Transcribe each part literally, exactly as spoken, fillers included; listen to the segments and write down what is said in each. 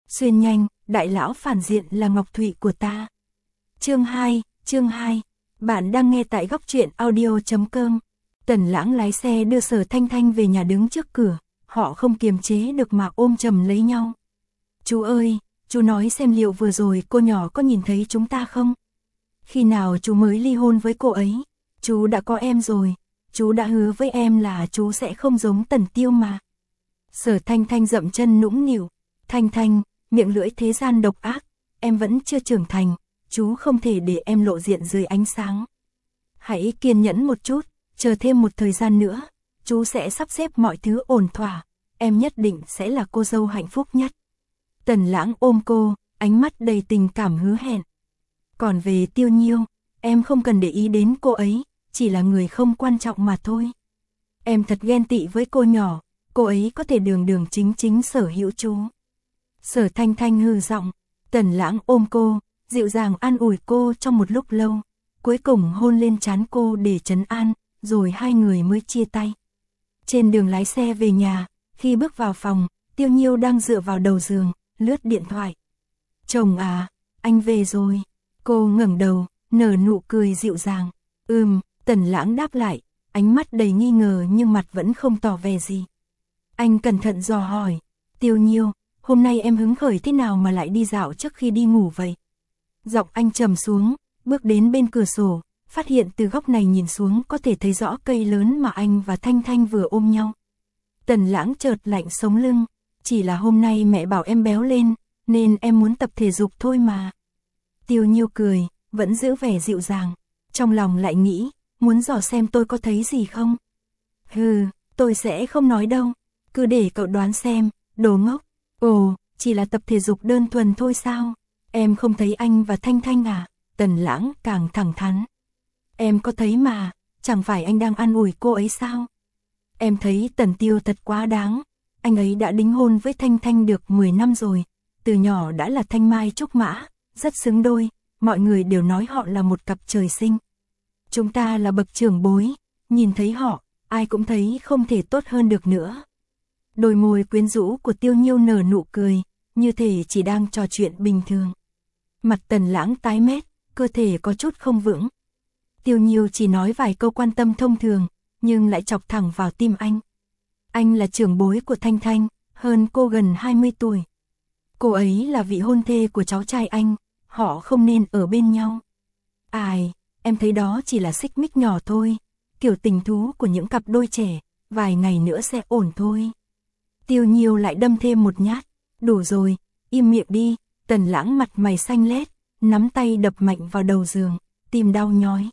Xuyên nhanh, đại lão phản diện là Ngọc Thụy của ta. Chương hai, chương hai. Bạn đang nghe tại góc truyện audio chấm com. Tần Lãng lái xe đưa Sở Thanh Thanh về nhà, đứng trước cửa, họ không kiềm chế được mà ôm chầm lấy nhau. Chú ơi, chú nói xem liệu vừa rồi cô nhỏ có nhìn thấy chúng ta không? Khi nào chú mới ly hôn với cô ấy? Chú đã có em rồi, chú đã hứa với em là chú sẽ không giống Tần Tiêu mà. Sở Thanh Thanh dậm chân nũng nịu. Thanh Thanh, miệng lưỡi thế gian độc ác, em vẫn chưa trưởng thành, chú không thể để em lộ diện dưới ánh sáng. Hãy kiên nhẫn một chút, chờ thêm một thời gian nữa, chú sẽ sắp xếp mọi thứ ổn thỏa, em nhất định sẽ là cô dâu hạnh phúc nhất. Tần Lãng ôm cô, ánh mắt đầy tình cảm hứa hẹn. Còn về Tiêu Nhiêu, em không cần để ý đến cô ấy, chỉ là người không quan trọng mà thôi. Em thật ghen tị với cô nhỏ, cô ấy có thể đường đường chính chính sở hữu chú. Sở Thanh Thanh hừ giọng. Tần Lãng ôm cô, dịu dàng an ủi cô trong một lúc lâu, cuối cùng hôn lên trán cô để trấn an, rồi hai người mới chia tay. Trên đường lái xe về nhà, khi bước vào phòng, Tiêu Nhiêu đang dựa vào đầu giường, lướt điện thoại. Chồng à, anh về rồi. Cô ngẩng đầu, nở nụ cười dịu dàng. Ừm, Tần Lãng đáp lại, ánh mắt đầy nghi ngờ nhưng mặt vẫn không tỏ vẻ gì. Anh cẩn thận dò hỏi, Tiêu Nhiêu, hôm nay em hứng khởi thế nào mà lại đi dạo trước khi đi ngủ vậy? Giọng anh trầm xuống, bước đến bên cửa sổ, phát hiện từ góc này nhìn xuống có thể thấy rõ cây lớn mà anh và Thanh Thanh vừa ôm nhau. Tần Lãng chợt lạnh sống lưng, chỉ là hôm nay mẹ bảo em béo lên, nên em muốn tập thể dục thôi mà. Tiêu Nhiêu cười, vẫn giữ vẻ dịu dàng, trong lòng lại nghĩ, muốn dò xem tôi có thấy gì không? Hừ, tôi sẽ không nói đâu, cứ để cậu đoán xem, đồ ngốc. Ồ, chỉ là tập thể dục đơn thuần thôi sao? Em không thấy anh và Thanh Thanh à? Tần Lãng càng thẳng thắn. Em có thấy mà, chẳng phải anh đang an ủi cô ấy sao? Em thấy Tần Tiêu thật quá đáng, anh ấy đã đính hôn với Thanh Thanh được mười năm rồi, từ nhỏ đã là thanh mai trúc mã, rất xứng đôi, mọi người đều nói họ là một cặp trời sinh. Chúng ta là bậc trưởng bối, nhìn thấy họ, ai cũng thấy không thể tốt hơn được nữa. Đôi môi quyến rũ của Tiêu Nhiêu nở nụ cười, như thể chỉ đang trò chuyện bình thường. Mặt Tần Lãng tái mét, cơ thể có chút không vững. Tiêu Nhiêu chỉ nói vài câu quan tâm thông thường, nhưng lại chọc thẳng vào tim anh. Anh là trưởng bối của Thanh Thanh, hơn cô gần hai mươi tuổi. Cô ấy là vị hôn thê của cháu trai anh, họ không nên ở bên nhau. Ai, em thấy đó chỉ là xích mích nhỏ thôi, kiểu tình thú của những cặp đôi trẻ, vài ngày nữa sẽ ổn thôi. Tiêu Nhiêu lại đâm thêm một nhát. Đủ rồi, im miệng đi. Tần Lãng mặt mày xanh lét, nắm tay đập mạnh vào đầu giường, tim đau nhói.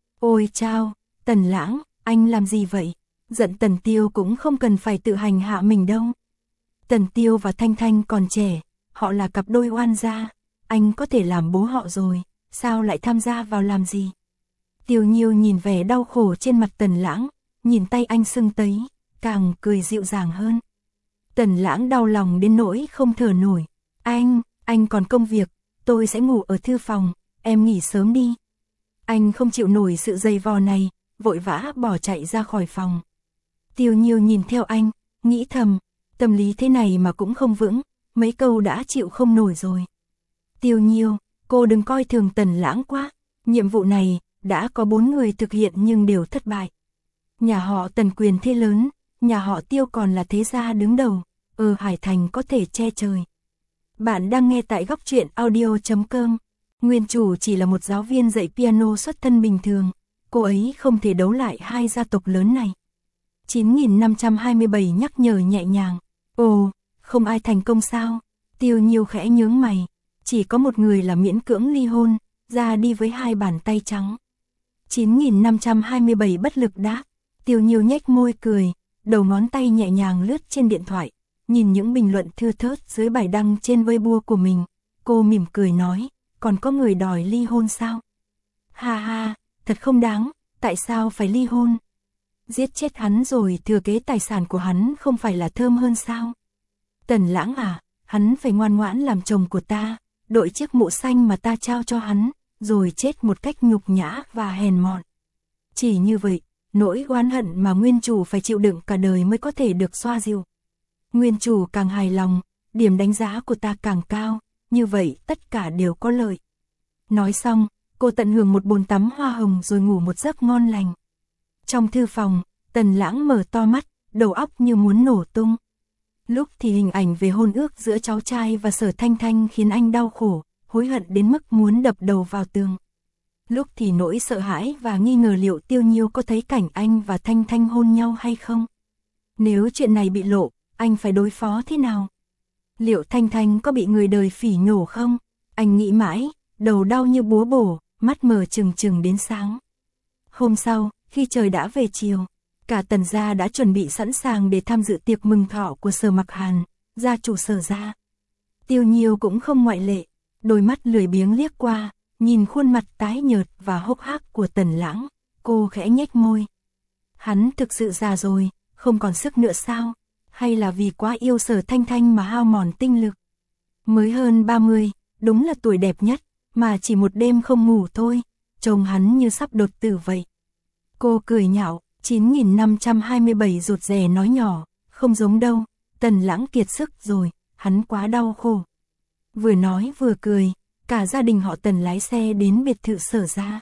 Ôi chao, Tần Lãng, anh làm gì vậy? Giận Tần Tiêu cũng không cần phải tự hành hạ mình đâu. Tần Tiêu và Thanh Thanh còn trẻ, họ là cặp đôi oan gia, anh có thể làm bố họ rồi, sao lại tham gia vào làm gì? Tiêu Nhiêu nhìn vẻ đau khổ trên mặt Tần Lãng, nhìn tay anh sưng tấy, càng cười dịu dàng hơn. Tần Lãng đau lòng đến nỗi không thở nổi. Anh, anh còn công việc, tôi sẽ ngủ ở thư phòng, em nghỉ sớm đi. Anh không chịu nổi sự dày vò này, vội vã bỏ chạy ra khỏi phòng. Tiêu Nhiêu nhìn theo anh, nghĩ thầm, tâm lý thế này mà cũng không vững, mấy câu đã chịu không nổi rồi. Tiêu Nhiêu, cô đừng coi thường Tần Lãng quá, nhiệm vụ này đã có bốn người thực hiện nhưng đều thất bại. Nhà họ Tần quyền thế lớn, nhà họ Tiêu còn là thế gia đứng đầu, ở Hải Thành có thể che trời. Bạn đang nghe tại góc truyện audio chấm com. Nguyên chủ chỉ là một giáo viên dạy piano xuất thân bình thường, cô ấy không thể đấu lại hai gia tộc lớn này. chín nghìn năm trăm hai mươi bảy nhắc nhở nhẹ nhàng. Ồ, không ai thành công sao? Tiêu Nhiêu khẽ nhướng mày, chỉ có một người là miễn cưỡng ly hôn, ra đi với hai bàn tay trắng. chín nghìn năm trăm hai mươi bảy bất lực đáp. Tiêu Nhiêu nhếch môi cười, đầu ngón tay nhẹ nhàng lướt trên điện thoại, nhìn những bình luận thưa thớt dưới bài đăng trên Weibo của mình, cô mỉm cười nói, còn có người đòi ly hôn sao? Ha ha, thật không đáng, tại sao phải ly hôn? Giết chết hắn rồi thừa kế tài sản của hắn không phải là thơm hơn sao? Tần Lãng à, hắn phải ngoan ngoãn làm chồng của ta, đội chiếc mũ xanh mà ta trao cho hắn, rồi chết một cách nhục nhã và hèn mọn. Chỉ như vậy, nỗi oán hận mà nguyên chủ phải chịu đựng cả đời mới có thể được xoa dịu. Nguyên chủ càng hài lòng, điểm đánh giá của ta càng cao, như vậy tất cả đều có lợi. Nói xong, cô tận hưởng một bồn tắm hoa hồng rồi ngủ một giấc ngon lành. Trong thư phòng, Tần Lãng mở to mắt, đầu óc như muốn nổ tung. Lúc thì hình ảnh về hôn ước giữa cháu trai và Sở Thanh Thanh khiến anh đau khổ, hối hận đến mức muốn đập đầu vào tường. Lúc thì nỗi sợ hãi và nghi ngờ liệu Tiêu Nhiêu có thấy cảnh anh và Thanh Thanh hôn nhau hay không. Nếu chuyện này bị lộ, anh phải đối phó thế nào? Liệu Thanh Thanh có bị người đời phỉ nhổ không? Anh nghĩ mãi, đầu đau như búa bổ, mắt mở trừng trừng đến sáng. Hôm sau, khi trời đã về chiều, cả Tần gia đã chuẩn bị sẵn sàng để tham dự tiệc mừng thọ của Sở Mặc Hàn, gia chủ Sở gia. Tiêu Nhiêu cũng không ngoại lệ, đôi mắt lười biếng liếc qua, nhìn khuôn mặt tái nhợt và hốc hác của Tần Lãng, cô khẽ nhếch môi. Hắn thực sự già rồi, không còn sức nữa sao? Hay là vì quá yêu Sở Thanh Thanh mà hao mòn tinh lực? Mới hơn ba mươi, đúng là tuổi đẹp nhất, mà chỉ một đêm không ngủ thôi, trông hắn như sắp đột tử vậy. Cô cười nhạo, chín nghìn năm trăm hai mươi bảy rụt rè nói nhỏ, không giống đâu, Tần Lãng kiệt sức rồi, hắn quá đau khổ. Vừa nói vừa cười, cả gia đình họ Tần lái xe đến biệt thự Sở gia.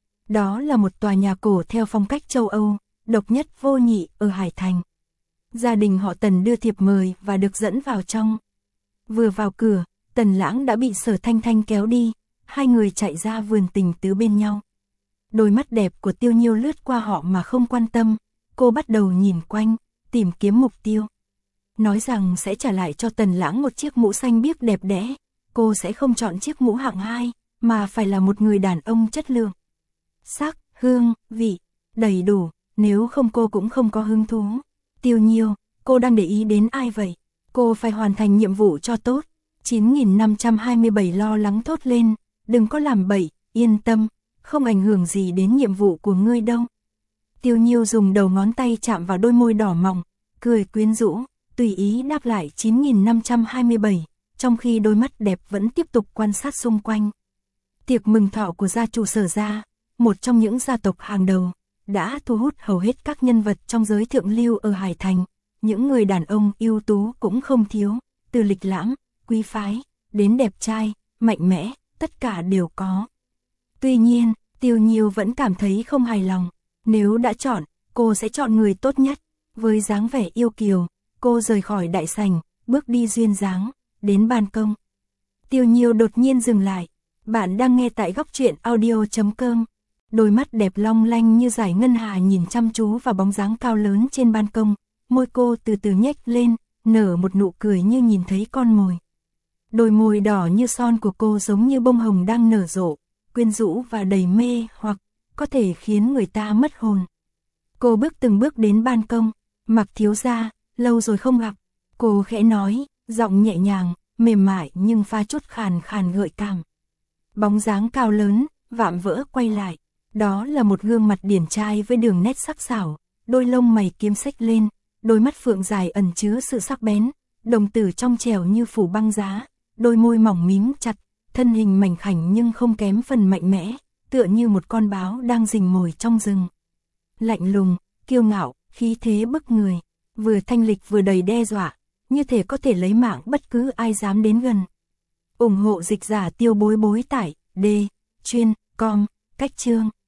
Đó là một tòa nhà cổ theo phong cách châu Âu, độc nhất vô nhị ở Hải Thành. Gia đình họ Tần đưa thiệp mời và được dẫn vào trong. Vừa vào cửa, Tần Lãng đã bị Sở Thanh Thanh kéo đi, hai người chạy ra vườn tình tứ bên nhau. Đôi mắt đẹp của Tiêu Nhiêu lướt qua họ mà không quan tâm, cô bắt đầu nhìn quanh, tìm kiếm mục tiêu. Nói rằng sẽ trả lại cho Tần Lãng một chiếc mũ xanh biếc đẹp đẽ, cô sẽ không chọn chiếc mũ hạng hai, mà phải là một người đàn ông chất lượng. Sắc, hương, vị, đầy đủ, nếu không cô cũng không có hứng thú. Tiêu Nhiêu, cô đang để ý đến ai vậy? Cô phải hoàn thành nhiệm vụ cho tốt. chín nghìn năm trăm hai mươi bảy lo lắng thốt lên, đừng có làm bậy, yên tâm, không ảnh hưởng gì đến nhiệm vụ của ngươi đâu. Tiêu Nhiêu dùng đầu ngón tay chạm vào đôi môi đỏ mọng, cười quyến rũ, tùy ý đáp lại chín nghìn năm trăm hai mươi bảy, trong khi đôi mắt đẹp vẫn tiếp tục quan sát xung quanh. Tiệc mừng thọ của gia chủ Sở gia, một trong những gia tộc hàng đầu, đã thu hút hầu hết các nhân vật trong giới thượng lưu ở Hải Thành. Những người đàn ông ưu tú cũng không thiếu, từ lịch lãm, quý phái, đến đẹp trai, mạnh mẽ, tất cả đều có. Tuy nhiên, Tiêu Nhiêu vẫn cảm thấy không hài lòng. Nếu đã chọn, cô sẽ chọn người tốt nhất. Với dáng vẻ yêu kiều, cô rời khỏi đại sảnh, bước đi duyên dáng, đến ban công. Tiêu Nhiêu đột nhiên dừng lại. Bạn đang nghe tại góc truyện audio chấm com. Đôi mắt đẹp long lanh như dải ngân hà nhìn chăm chú vào bóng dáng cao lớn trên ban công. Môi cô từ từ nhếch lên, nở một nụ cười như nhìn thấy con mồi. Đôi môi đỏ như son của cô giống như bông hồng đang nở rộ, quyến rũ và đầy mê hoặc có thể khiến người ta mất hồn. Cô bước từng bước đến ban công, Mặc thiếu gia, lâu rồi không gặp. Cô khẽ nói, giọng nhẹ nhàng, mềm mại nhưng pha chút khàn khàn gợi cảm. Bóng dáng cao lớn, vạm vỡ quay lại. Đó là một gương mặt điển trai với đường nét sắc sảo, đôi lông mày kiếm xếch lên, đôi mắt phượng dài ẩn chứa sự sắc bén, đồng tử trong trẻo như phủ băng giá, đôi môi mỏng mím chặt, thân hình mảnh khảnh nhưng không kém phần mạnh mẽ, tựa như một con báo đang rình mồi trong rừng. Lạnh lùng, kiêu ngạo, khí thế bức người, vừa thanh lịch vừa đầy đe dọa, như thể có thể lấy mạng bất cứ ai dám đến gần. ủng hộ dịch giả Tiêu Bối Bối tại D chuyên com cách chương.